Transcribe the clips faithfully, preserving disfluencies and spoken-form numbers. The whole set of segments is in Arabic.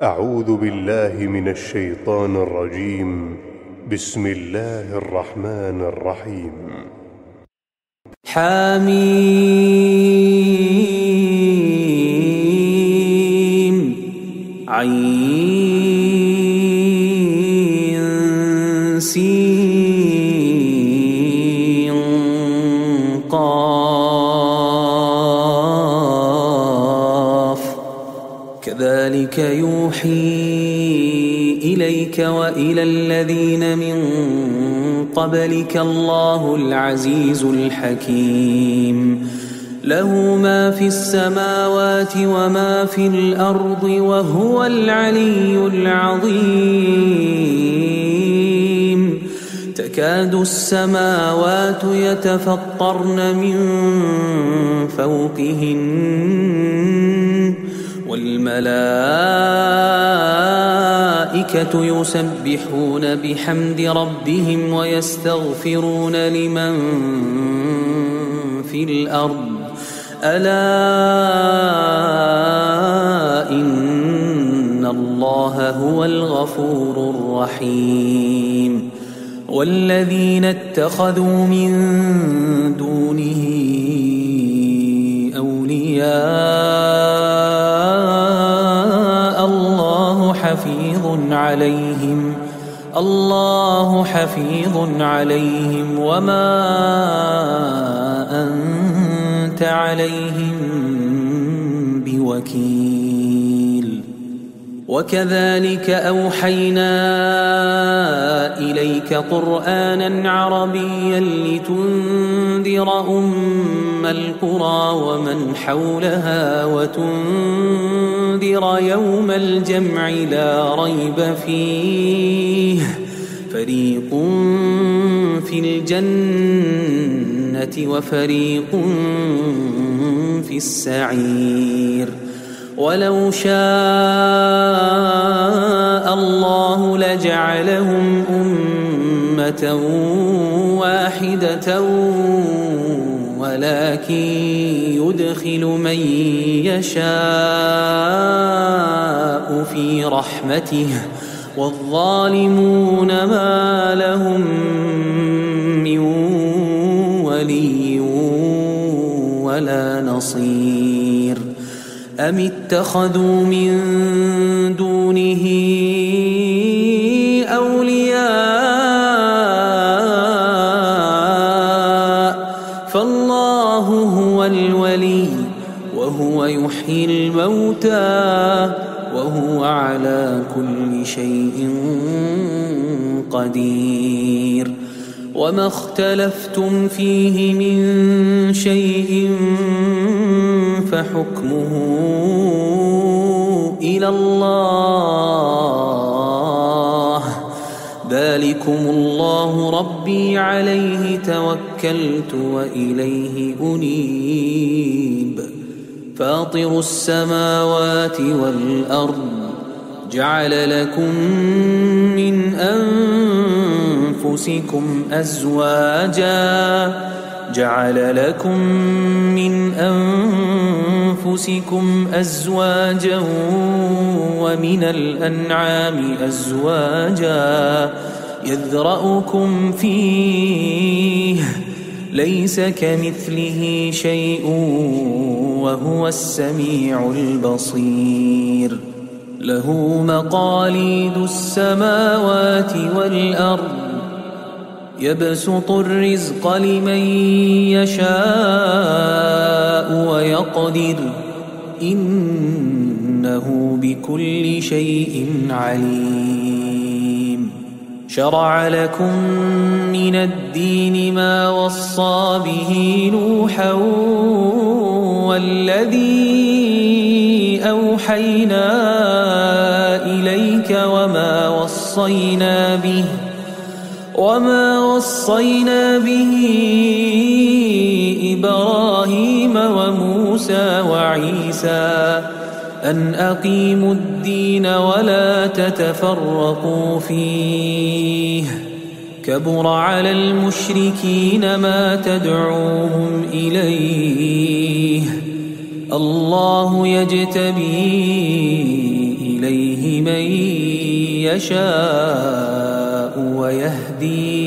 أعوذ بالله من الشيطان الرجيم. بسم الله الرحمن الرحيم. حميم عين سين قاف كذلك يوحي إليك وإلى الذين من قبلك الله العزيز الحكيم له ما في السماوات وما في الأرض وهو العلي العظيم تكاد السماوات يتفطرن من فوقهن والملائكة يسبحون بحمد ربهم ويستغفرون لمن في الأرض ألا إن الله هو الغفور الرحيم والذين اتخذوا من دونه أولياء الله حفيظ عليهم الله حفيظ عليهم وما أنت عليهم بوكيل وكذلك أوحينا إليك قرآنا عربيا لتنذر أم القرى ومن حولها وتنذر يوم الجمع لا ريب فيه فريق في الجنة وفريق في السعير ولو شاء الله لجعلهم أمة واحدة ولكن يدخل من يشاء في رحمته والظالمون ما لهم من ولي ولا نصير أم اتخذوا من دونه أولياء فالله هو الولي وهو يحيي الموتى وهو على كل شيء قدير وما اختلفتم فيه من شيء فحكمه إلى الله ذلكم الله ربي عليه توكلت وإليه أنيب فاطر السماوات والأرض جعل لكم من أنفسكم أزواجا جعل لكم من أنفسكم أزواجا ومن الأنعام أزواجا يذرأكم فيه ليس كمثله شيء وهو السميع البصير له مقاليد السماوات والأرض يبسط الرزق لمن يشاء ويقدر إنه بكل شيء عليم شرع لكم من الدين ما وصى به نوحا والذي أوحينا إليك وما وصينا به وما وصينا به إبراهيم وموسى وعيسى أن أقيموا الدين ولا تتفرقوا فيه كبر على المشركين ما تدعوهم إليه الله يجتبي إليه من يشاء ويهدي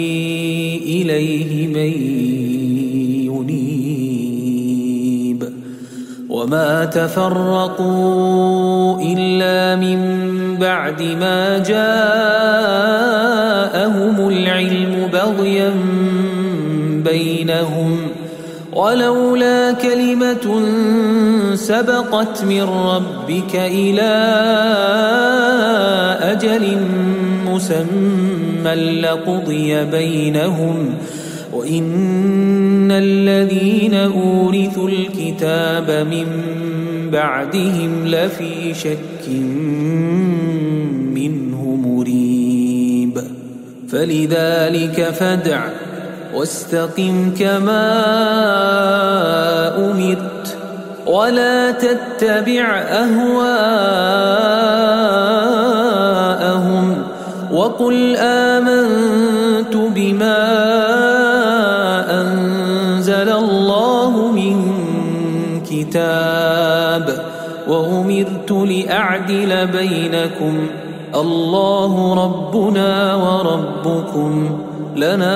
إليه من ينيب وما تفرقوا إلا من بعد ما جاءهم العلم بغيا بينهم ولولا كلمة سبقت من ربك إلى أجل مسمى لقضي بينهم وإن الذين أورثوا الكتاب من بعدهم لفي شك منه مريب فلذلك فادع واستقم كما أمرت ولا تتبع أهواءهم وقل آمنت بما أنزل الله من كتاب وأمرت لأعدل بينكم الله ربنا وربكم لنا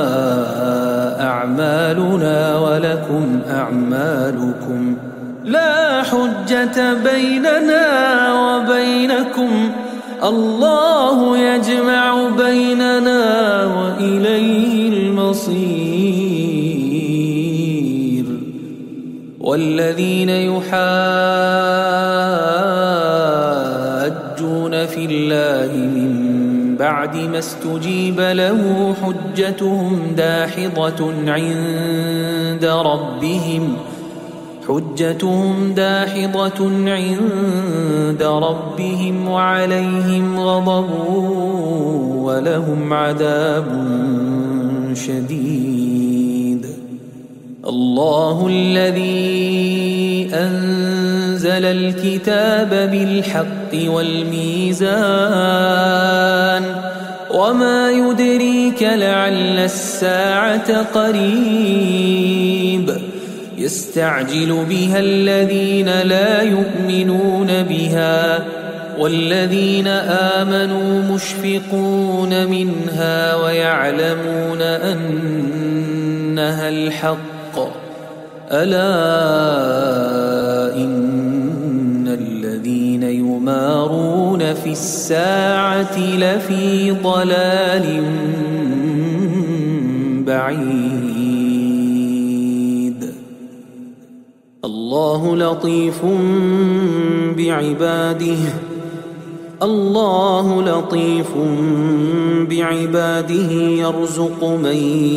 أعمالنا ولكم أعمالكم لا حجة بيننا وبينكم الله يجمع بيننا وإليه المصير والذين يحاجون في الله من بعد ما استجيب له حجتهم داحضة عند ربهم حجتهم داحضة عند ربهم وعليهم غضب ولهم عذاب شديد الله الذي أنزل الكتاب بالحق والميزان وما يدريك لعل الساعة قريب يستعجل بها الذين لا يؤمنون بها والذين آمنوا مشفقون منها ويعلمون أنها الحق ألا إن الذين يمارون في الساعة لفي ضلال بعيد الله لطيف بعباده الله لطيف بعباده يرزق من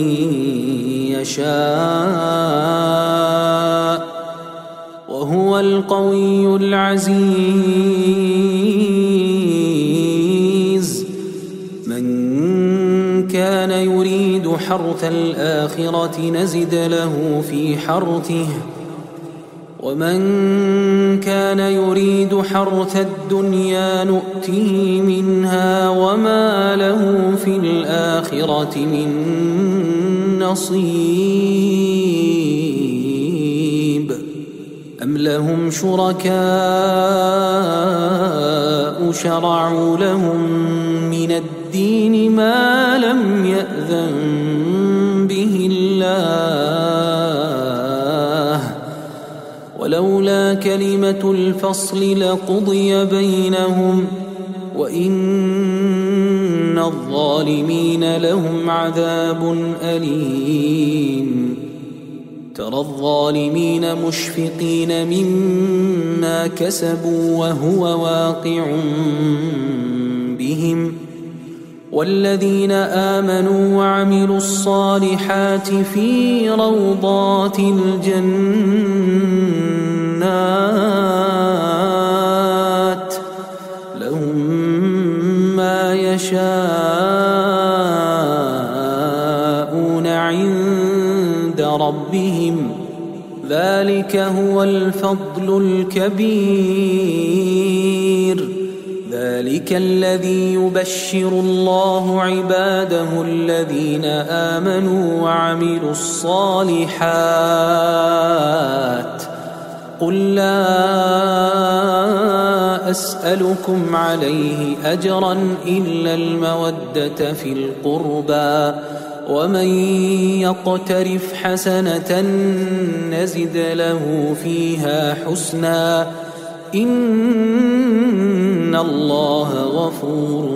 يشاء وهو القوي العزيز من كان يريد حرث الآخرة نزد له في حرثه ومن كان يريد حرث الدنيا نؤته منها وما له في الآخرة من نصيب أم لهم شركاء شرعوا لهم من الدين ما لم يأذن به الله ولولا كلمة الفصل لقضي بينهم وإن الظالمين لهم عذاب أليم ترى الظالمين مشفقين مما كسبوا وهو واقع بهم والذين آمنوا وعملوا الصالحات في روضات الجنات لهم ما يشاءون عند ربهم ذلك هو الفضل الكبير ذلك الذي يبشر الله عباده الذين آمنوا وعملوا الصالحات قل لا أسألكم عليه أجرا إلا المودة في القربى ومن يقترف حسنة نزد له فيها حسنا إن الله غفور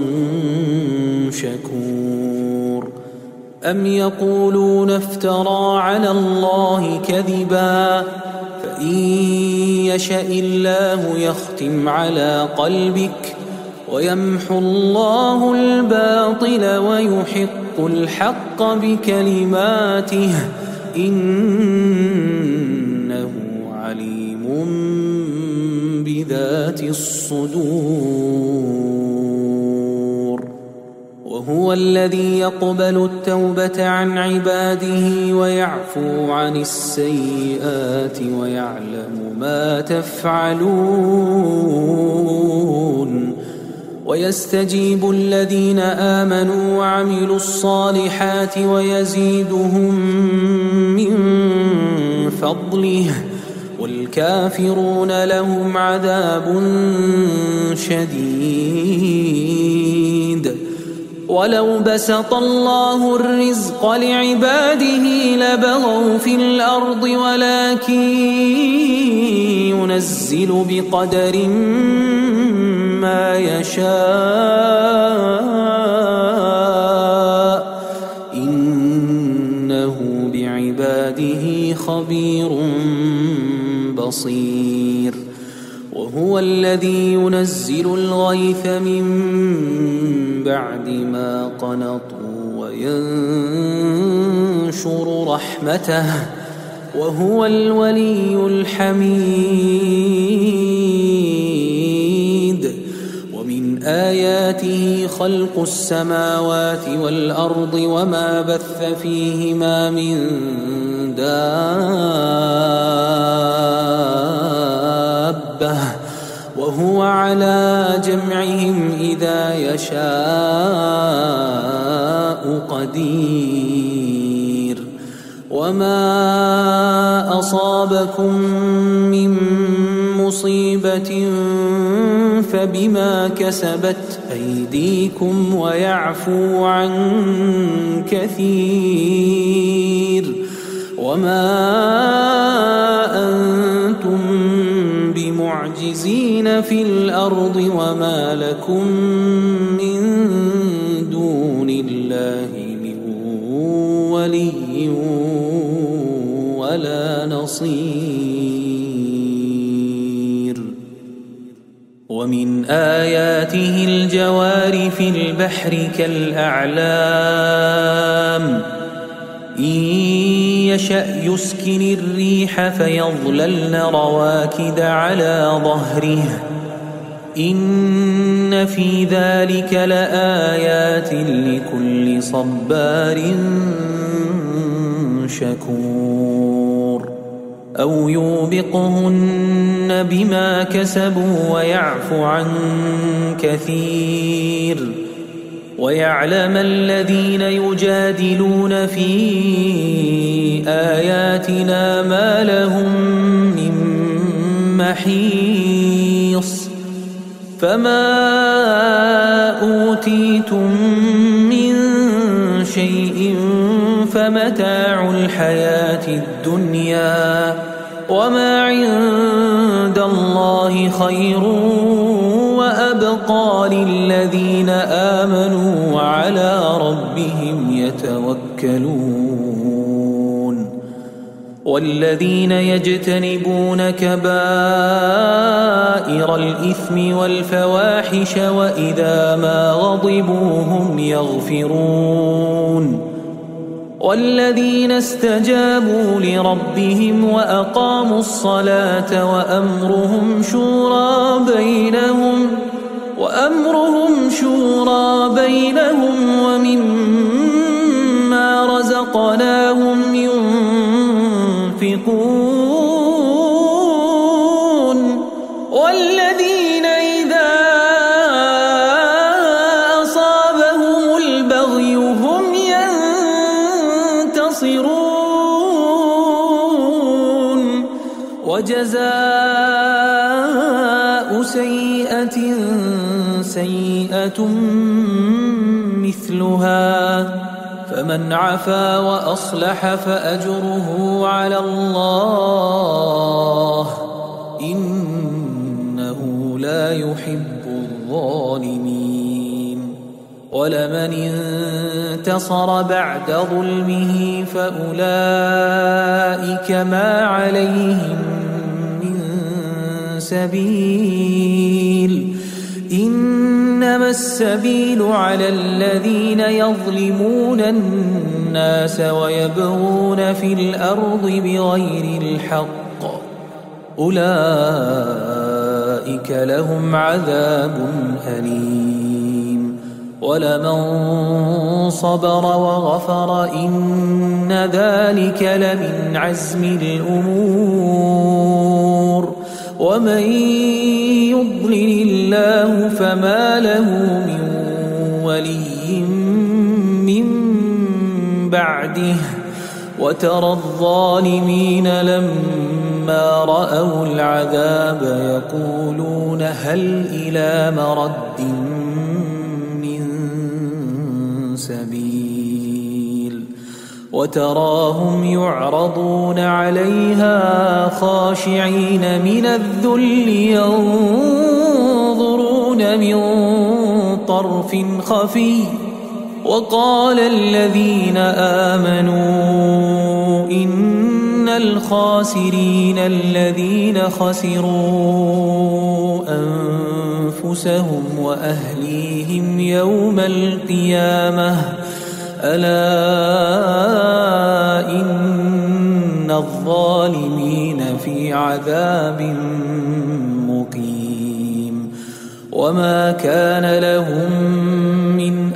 شكور. أم يقولون افترى على الله كذبا فإن يشأ الله يختم على قلبك ويمحو الله الباطل ويحق الحق بكلماته إنه عليم بذات الصدور. وهو الذي يقبل التوبة عن عباده ويعفو عن السيئات ويعلم ما تفعلون ويستجيب الذين آمنوا وعملوا الصالحات ويزيدهم من فضله والكافرون لهم عذاب شديد. ولو بسط الله الرزق لعباده لبغوا في الأرض ولكن ينزل بقدر ما يشاء إنه بعباده خبير بصير. وهو الذي ينزل الغيث من بعد ما قنطوا وينشر رحمته وهو الولي الحميد. ومن آياته خلق السماوات والأرض وما بث فيهما من دابة وهو على جمعهم إذا يشاء قدير. وما أصابكم من مصيبة فبما كسبت أيديكم ويعفو عن كثير. وما أنتم بمعجزين في الأرض وما لكم من دون الله من ولي ولا نصير. ومن آياته الجوار في البحر كالأعلام إن يشأ يسكن الريح فيظللن رواكد على ظهره إن في ذلك لآيات لكل صبار شكور. أو يوبقهن بما كسبوا ويعفو عن كثير. ويعلم الذين يجادلون في آياتنا ما لهم من محيص. فما أوتيتم من شيء فمتاع الحياة الدنيا وما عند الله خير وأبقى للذين آمنوا وعلى ربهم يتوكلون. والذين يجتنبون كبائر الإثم والفواحش وإذا ما غضبوا هم يغفرون. والذين استجابوا لربهم وأقاموا الصلاة وأمرهم شورى بينهم وأمرهم شورى بينهم ومما رزقناهم ينفقون. والذين إذا أصابهم البغي هم ينتصرون. وجزاء سيئة مثلها فمن عفا وأصلح فأجره على الله إنه لا يحب الظالمين ولمن انتصر بعد ظلمه فأولئك ما عليهم من سبيل إنما السبيل على الذين يظلمون الناس ويبغون في الأرض بغير الحق أولئك لهم عذاب أليم ولمن صبر وغفر إن ذلك لمن عزم الأمور ومن يضلل الله فما له من ولي من بعده وترى الظالمين لما رأوا العذاب يقولون هل إلى مرد من سبيل وتراهم يعرضون عليها خاشعين من الذل ينظرون من طرف خفي وقال الذين آمنوا إن الخاسرين الذين خسروا أنفسهم وأهليهم يوم القيامة ألا إن الظالمين في عذاب مقيم وما كان لهم من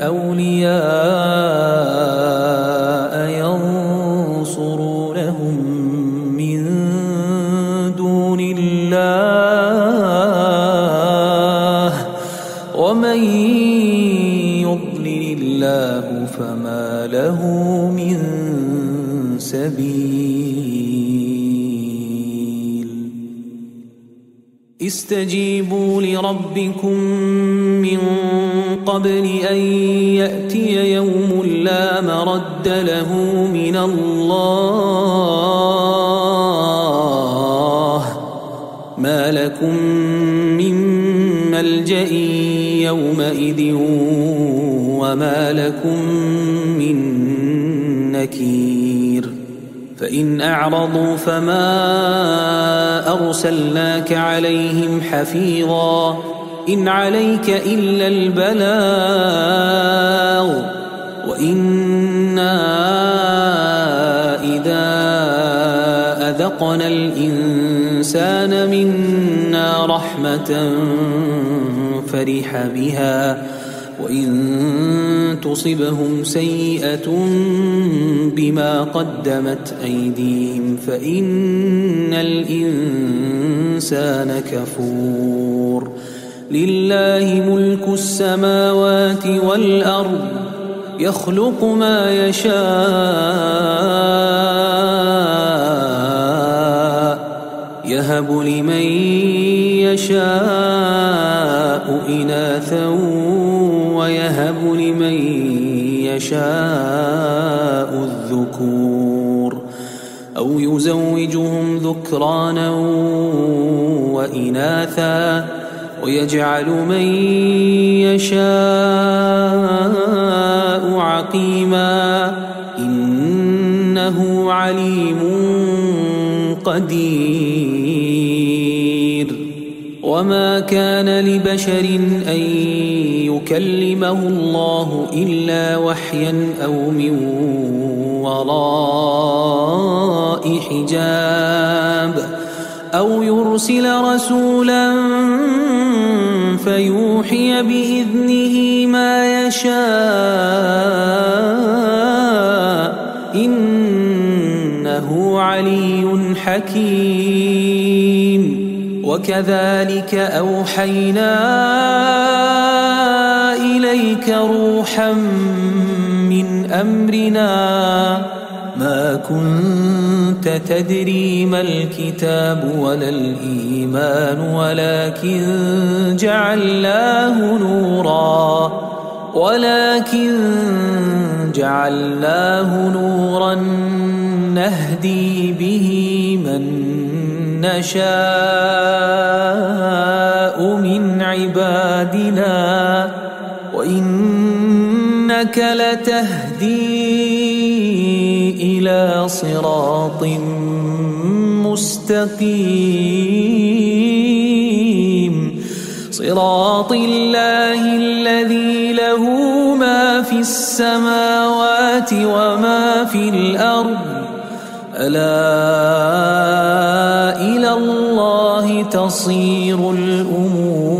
أولياء ينصرونهم من دون الله ومن يضلل الله فما له من سبيل استجيبوا لربكم من قبل أن يأتي يوم لا مرد له من الله ما لكم من ملجأ يومئذ وما لكم من نكير فإن أعرضوا فما أرسلناك عليهم حفيظا إن عليك إلا البلاغ وإنا إذا أذقنا الإنسان منا رحمة فرح بها وإن تصبهم سيئة بما قدمت أيديهم فإن الإنسان كفور لله ملك السماوات والأرض يخلق ما يشاء يهب لمن يشاء إناثا ويهب لمن يشاء الذكور أو يزوجهم ذكرانا وإناثا ويجعل من يشاء عقيما إنه عليم قدير وما كان لبشر أن يكلمه الله إلا وحيا أو من وراء حجاب أو يرسل رسولا فيوحي بإذنه ما يشاء إنه علي حكيم وكذلك أوحينا إليك روحا من أمرنا ما كنت تدري ما الكتاب ولا الإيمان ولكن جعلناه نورا ولكن جعلناه نورا نهدي به من نشاء من عبادنا وإنك لتهدي إلى صراط مستقيم صراط الله الذي له ما في السماوات وما في الأرض ألا إلى الله تصير الأمور